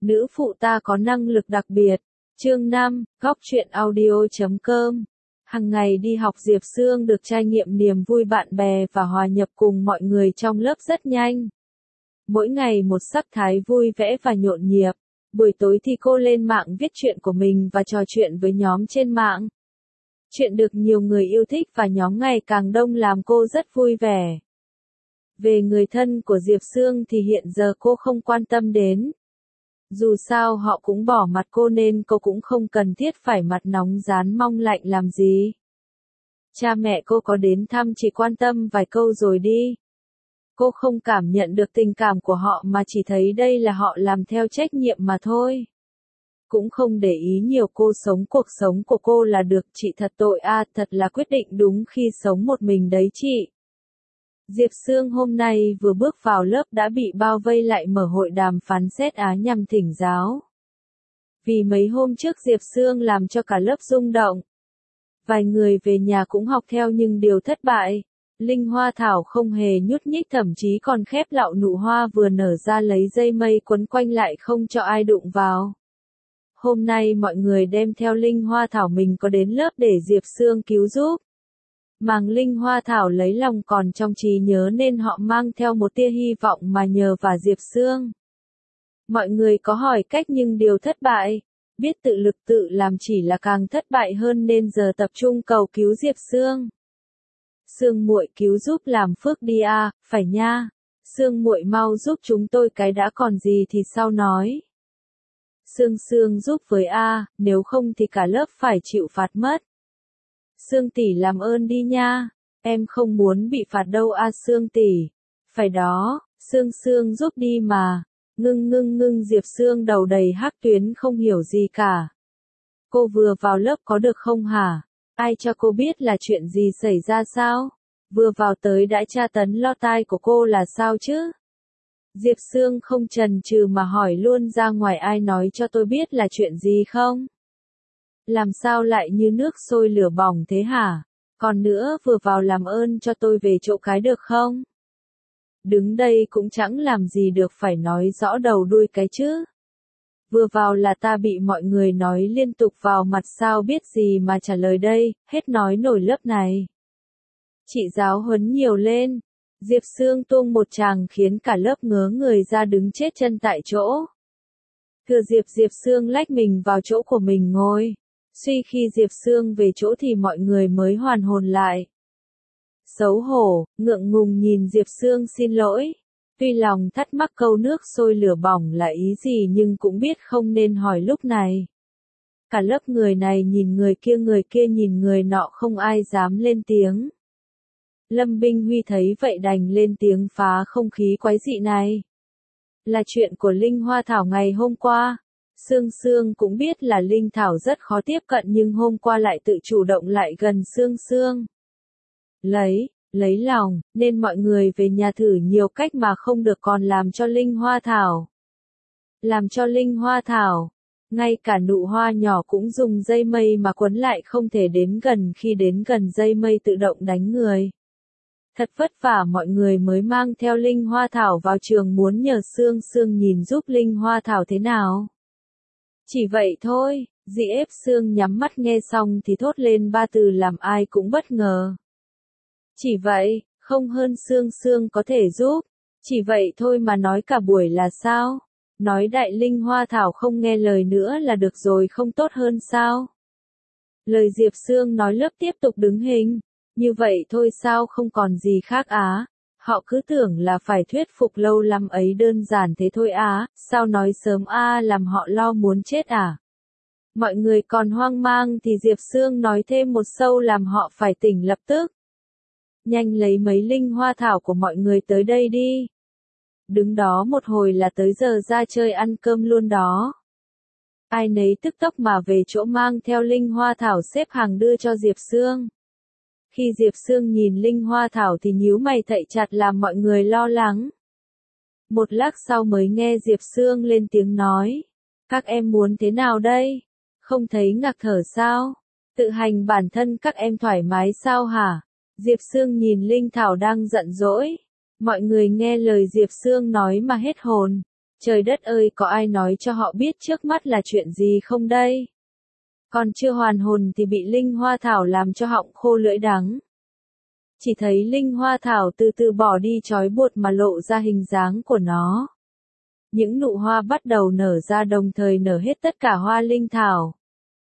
Nữ phụ ta có năng lực đặc biệt. Chương 5, Góc truyện audio.com. Hằng ngày đi học Diệp Sương được trải nghiệm niềm vui bạn bè và hòa nhập cùng mọi người trong lớp rất nhanh. Mỗi ngày một sắc thái vui vẻ và nhộn nhịp. Buổi tối thì cô lên mạng viết chuyện của mình và trò chuyện với nhóm trên mạng. Chuyện được nhiều người yêu thích và nhóm ngày càng đông làm cô rất vui vẻ. Về người thân của Diệp Sương thì hiện giờ cô không quan tâm đến. Dù sao họ cũng bỏ mặt cô nên cô cũng không cần thiết phải mặt nóng rán mong lạnh làm gì. Cha mẹ cô có đến thăm chỉ quan tâm vài câu rồi đi. Cô không cảm nhận được tình cảm của họ mà chỉ thấy đây là họ làm theo trách nhiệm mà thôi. Cũng không để ý nhiều, cô sống cuộc sống của cô là được. Chị thật tội a, thật là quyết định đúng khi sống một mình đấy chị. Diệp Sương hôm nay vừa bước vào lớp đã bị bao vây lại mở hội đàm phán xét Á nhằm thỉnh giáo. Vì mấy hôm trước Diệp Sương làm cho cả lớp rung động. Vài người về nhà cũng học theo nhưng đều thất bại. Linh Hoa Thảo không hề nhúc nhích, thậm chí còn khép lạo nụ hoa vừa nở ra lấy dây mây quấn quanh lại không cho ai đụng vào. Hôm nay mọi người đem theo Linh Hoa Thảo mình có đến lớp để Diệp Sương cứu giúp. Màng Linh Hoa Thảo lấy lòng còn trong trí nhớ nên họ mang theo một tia hy vọng mà nhờ vào Diệp Sương. Mọi người có hỏi cách nhưng đều thất bại. Biết tự lực tự làm chỉ là càng thất bại hơn nên giờ tập trung cầu cứu Diệp Sương. Sương muội cứu giúp làm phước đi a, phải nha. Sương muội mau giúp chúng tôi cái đã, còn gì thì sau nói. Sương giúp với a, nếu không thì cả lớp phải chịu phạt mất. Sương tỷ làm ơn đi nha, em không muốn bị phạt đâu a Sương tỷ. Phải đó, Sương giúp đi mà. Ngưng Diệp Sương đầu đầy hắc tuyến không hiểu gì cả. Cô vừa vào lớp có được không hả? Ai cho cô biết là chuyện gì xảy ra sao? Vừa vào tới đã tra tấn lo tai của cô là sao chứ? Diệp Sương không chần chừ mà hỏi luôn ra ngoài, ai nói cho tôi biết là chuyện gì không? Làm sao lại như nước sôi lửa bỏng thế hả? Còn nữa, vừa vào làm ơn cho tôi về chỗ cái được không? Đứng đây cũng chẳng làm gì được, phải nói rõ đầu đuôi cái chứ. Vừa vào là ta bị mọi người nói liên tục vào mặt, sao biết gì mà trả lời đây, hết nói nổi lớp này. Chị giáo huấn nhiều lên. Diệp Sương tuông một tràng khiến cả lớp ngớ người ra đứng chết chân tại chỗ. Thừa Diệp Sương lách mình vào chỗ của mình ngồi. Suy khi Diệp Sương về chỗ thì mọi người mới hoàn hồn lại. Xấu hổ, ngượng ngùng nhìn Diệp Sương xin lỗi. Tuy lòng thắc mắc câu nước sôi lửa bỏng là ý gì nhưng cũng biết không nên hỏi lúc này. Cả lớp người này nhìn người kia nhìn người nọ, không ai dám lên tiếng. Lâm Binh Huy thấy vậy đành lên tiếng phá không khí quái dị này. Là chuyện của Linh Hoa Thảo ngày hôm qua. Sương cũng biết là Linh Thảo rất khó tiếp cận nhưng hôm qua lại tự chủ động lại gần Sương. Lấy lòng, nên mọi người về nhà thử nhiều cách mà không được, còn làm cho Linh Hoa Thảo. Ngay cả nụ hoa nhỏ cũng dùng dây mây mà quấn lại không thể đến gần, khi đến gần dây mây tự động đánh người. Thật vất vả mọi người mới mang theo Linh Hoa Thảo vào trường, muốn nhờ Sương nhìn giúp Linh Hoa Thảo thế nào. Chỉ vậy thôi, dì ép Sương nhắm mắt nghe xong thì thốt lên ba từ làm ai cũng bất ngờ. Chỉ vậy, không hơn Sương có thể giúp. Chỉ vậy thôi mà nói cả buổi là sao? Nói đại Linh Hoa Thảo không nghe lời nữa là được rồi, không tốt hơn sao? Lời Diệp Sương nói lớp tiếp tục đứng hình. Như vậy thôi sao, không còn gì khác á? Họ cứ tưởng là phải thuyết phục lâu lắm ấy, đơn giản thế thôi á, sao nói sớm a, làm họ lo muốn chết à? Mọi người còn hoang mang thì Diệp Sương nói thêm một câu làm họ phải tỉnh lập tức. Nhanh lấy mấy Linh Hoa Thảo của mọi người tới đây đi. Đứng đó một hồi là tới giờ ra chơi ăn cơm luôn đó. Ai nấy tức tốc mà về chỗ mang theo Linh Hoa Thảo xếp hàng đưa cho Diệp Sương. Khi Diệp Sương nhìn Linh Hoa Thảo thì nhíu mày thậy chặt làm mọi người lo lắng. Một lát sau mới nghe Diệp Sương lên tiếng nói. Các em muốn thế nào đây? Không thấy ngạc thở sao? Tự hành bản thân các em thoải mái sao hả? Diệp Sương nhìn Linh Thảo đang giận dỗi. Mọi người nghe lời Diệp Sương nói mà hết hồn. Trời đất ơi, có ai nói cho họ biết trước mắt là chuyện gì không đây? Còn chưa hoàn hồn thì bị linh hoa thảo làm cho họng khô lưỡi đắng. Chỉ thấy linh hoa thảo từ từ bỏ đi trói buộc mà lộ ra hình dáng của nó. Những nụ hoa bắt đầu nở ra đồng thời nở hết tất cả hoa linh thảo.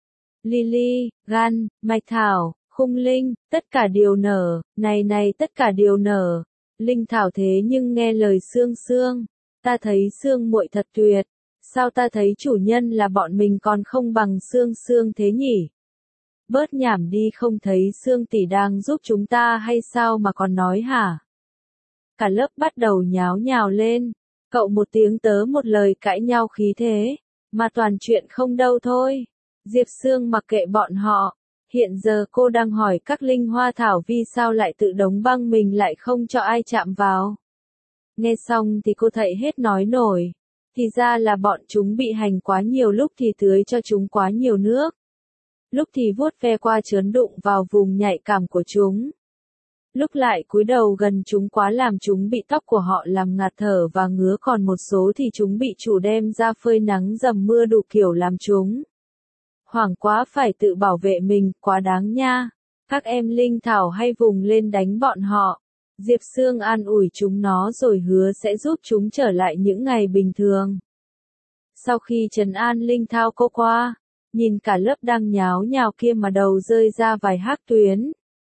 Lily, gan, mạch thảo, khung linh, tất cả đều nở, này tất cả đều nở. Linh thảo thế nhưng nghe lời Sương Sương, ta thấy Sương muội thật tuyệt, sao ta thấy chủ nhân là bọn mình còn không bằng Sương Sương thế nhỉ? Bớt nhảm đi, không thấy Sương tỷ đang giúp chúng ta hay sao mà còn nói hả? Cả lớp bắt đầu nháo nhào lên, cậu một tiếng tớ một lời cãi nhau khí thế, mà toàn chuyện không đâu thôi. Diệp Sương mặc kệ bọn họ, hiện giờ cô đang hỏi các linh hoa thảo vì sao lại tự đóng băng mình lại không cho ai chạm vào. Nghe xong thì cô thậy hết nói nổi, thì ra là bọn chúng bị hành quá nhiều, lúc thì tưới cho chúng quá nhiều nước, lúc thì vuốt ve qua trớn đụng vào vùng nhạy cảm của chúng, lúc lại cúi đầu gần chúng quá làm chúng bị tóc của họ làm ngạt thở và ngứa, còn một số thì chúng bị chủ đem ra phơi nắng dầm mưa đủ kiểu làm chúng hoảng quá phải tự bảo vệ mình, quá đáng nha. Các em linh thảo hay vùng lên đánh bọn họ. Diệp Sương an ủi chúng nó rồi hứa sẽ giúp chúng trở lại những ngày bình thường. Sau khi trấn an linh thảo cô qua, nhìn cả lớp đang nháo nhào kia mà đầu rơi ra vài hắc tuyến.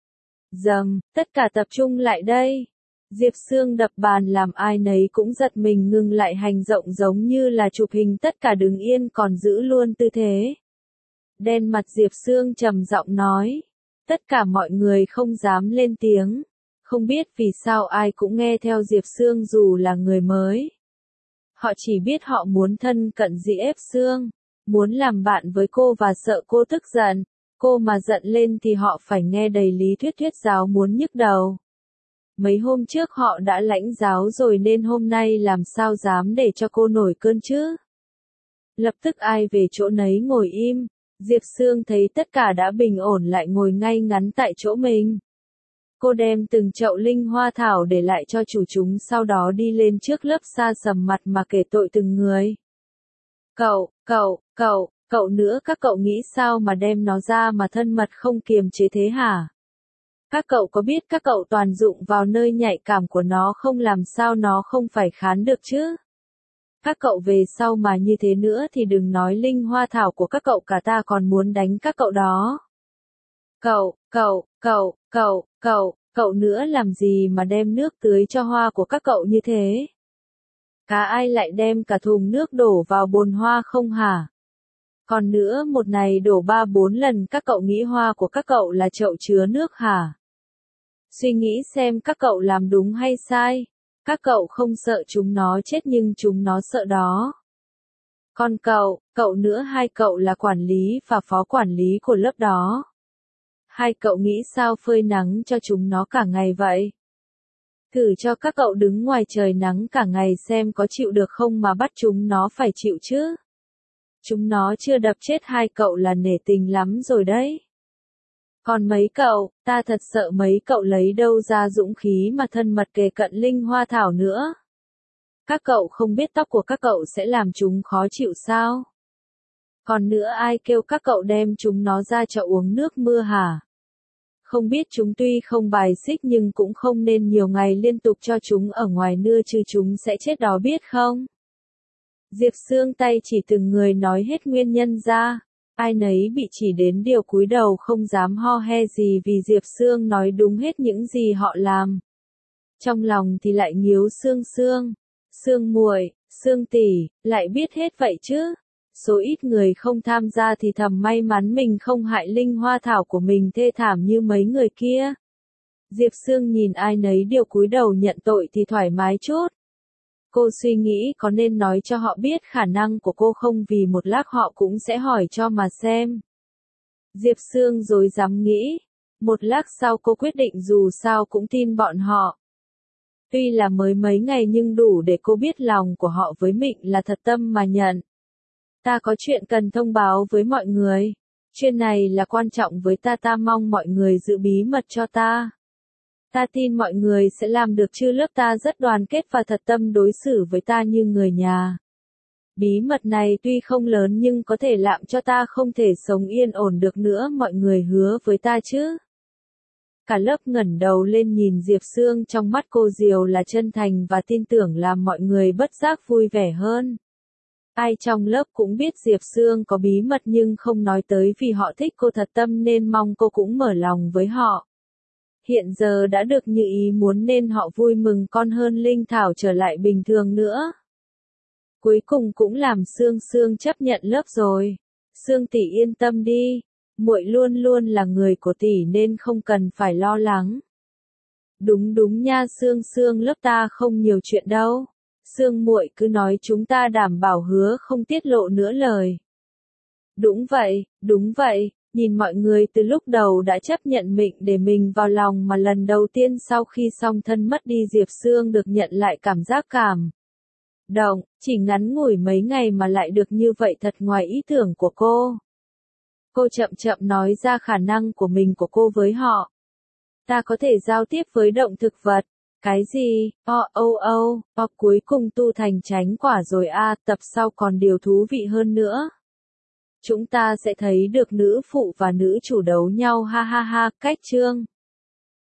Dầm, tất cả tập trung lại đây. Diệp Sương đập bàn làm ai nấy cũng giật mình ngừng lại hành động, giống như là chụp hình, tất cả đứng yên còn giữ luôn tư thế. Đen mặt Diệp Sương trầm giọng nói. Tất cả mọi người không dám lên tiếng. Không biết vì sao ai cũng nghe theo Diệp Sương dù là người mới. Họ chỉ biết họ muốn thân cận Diệp Sương, muốn làm bạn với cô và sợ cô tức giận. Cô mà giận lên thì họ phải nghe đầy lý thuyết giáo muốn nhức đầu. Mấy hôm trước họ đã lãnh giáo rồi nên hôm nay làm sao dám để cho cô nổi cơn chứ. Lập tức ai về chỗ nấy ngồi im. Diệp Sương thấy tất cả đã bình ổn lại ngồi ngay ngắn tại chỗ mình. Cô đem từng chậu linh hoa thảo để lại cho chủ chúng, sau đó đi lên trước lớp xa sầm mặt mà kể tội từng người. Cậu nữa, các cậu nghĩ sao mà đem nó ra mà thân mật không kiềm chế thế hả? Các cậu có biết các cậu toàn dụng vào nơi nhạy cảm của nó không, làm sao nó không phải khán được chứ? Các cậu về sau mà như thế nữa thì đừng nói linh hoa thảo của các cậu, cả ta còn muốn đánh các cậu đó. Cậu nữa làm gì mà đem nước tưới cho hoa của các cậu như thế? Cả ai lại đem cả thùng nước đổ vào bồn hoa không hả? Còn nữa, một ngày đổ 3-4 lần, các cậu nghĩ hoa của các cậu là chậu chứa nước hả? Suy nghĩ xem các cậu làm đúng hay sai. Các cậu không sợ chúng nó chết nhưng chúng nó sợ đó. Còn cậu nữa, hai cậu là quản lý và phó quản lý của lớp đó. Hai cậu nghĩ sao phơi nắng cho chúng nó cả ngày vậy? Thử cho các cậu đứng ngoài trời nắng cả ngày xem có chịu được không mà bắt chúng nó phải chịu chứ. Chúng nó chưa đập chết hai cậu là nể tình lắm rồi đấy. Còn mấy cậu, ta thật sợ mấy cậu lấy đâu ra dũng khí mà thân mật kề cận linh hoa thảo nữa. Các cậu không biết tóc của các cậu sẽ làm chúng khó chịu sao? Còn nữa, ai kêu các cậu đem chúng nó ra cho uống nước mưa hả? Không biết chúng tuy không bài xích nhưng cũng không nên nhiều ngày liên tục cho chúng ở ngoài nưa chứ chúng sẽ chết đó biết không? Diệp Sương tay chỉ từng người nói hết nguyên nhân ra. Ai nấy bị chỉ đến điều cúi đầu không dám ho he gì vì Diệp Sương nói đúng hết những gì họ làm. Trong lòng thì lại nghiếu Sương muội, Sương tỷ, lại biết hết vậy chứ. Số ít người không tham gia thì thầm may mắn mình không hại linh hoa thảo của mình thê thảm như mấy người kia. Diệp Sương nhìn ai nấy đều cúi đầu nhận tội thì thoải mái chút. Cô suy nghĩ có nên nói cho họ biết khả năng của cô không, vì một lát họ cũng sẽ hỏi cho mà xem. Diệp Sương rối rắm nghĩ. Một lát sau cô quyết định dù sao cũng tin bọn họ. Tuy là mới mấy ngày nhưng đủ để cô biết lòng của họ với mình là thật tâm mà nhận. Ta có chuyện cần thông báo với mọi người. Chuyện này là quan trọng với ta mong mọi người giữ bí mật cho ta. Ta tin mọi người sẽ làm được chứ, lớp ta rất đoàn kết và thật tâm đối xử với ta như người nhà. Bí mật này tuy không lớn nhưng có thể làm cho ta không thể sống yên ổn được nữa, mọi người hứa với ta chứ. Cả lớp ngẩng đầu lên nhìn Diệp Sương, trong mắt cô Diều là chân thành và tin tưởng, làm mọi người bất giác vui vẻ hơn. Ai trong lớp cũng biết Diệp Sương có bí mật nhưng không nói tới vì họ thích cô thật tâm nên mong cô cũng mở lòng với họ. Hiện giờ đã được như ý muốn nên họ vui mừng con hơn Linh Thảo trở lại bình thường nữa. Cuối cùng cũng làm Sương Sương chấp nhận lớp rồi. Sương tỷ yên tâm đi, muội luôn luôn là người của tỷ nên không cần phải lo lắng. Đúng đúng nha Sương Sương, lớp ta không nhiều chuyện đâu. Sương muội cứ nói, chúng ta đảm bảo hứa không tiết lộ nữa lời. Đúng vậy, nhìn mọi người từ lúc đầu đã chấp nhận mình để mình vào lòng mà lần đầu tiên sau khi song thân mất đi Diệp Sương được nhận lại cảm giác cảm động, chỉ ngắn ngủi mấy ngày mà lại được như vậy thật ngoài ý tưởng của cô. Cô chậm chậm nói ra khả năng của cô với họ. Ta có thể giao tiếp với động thực vật. Cái gì? Cuối cùng tu thành chánh quả rồi à, tập sau còn điều thú vị hơn nữa. Chúng ta sẽ thấy được nữ phụ và nữ chủ đấu nhau, ha ha ha, cách chương.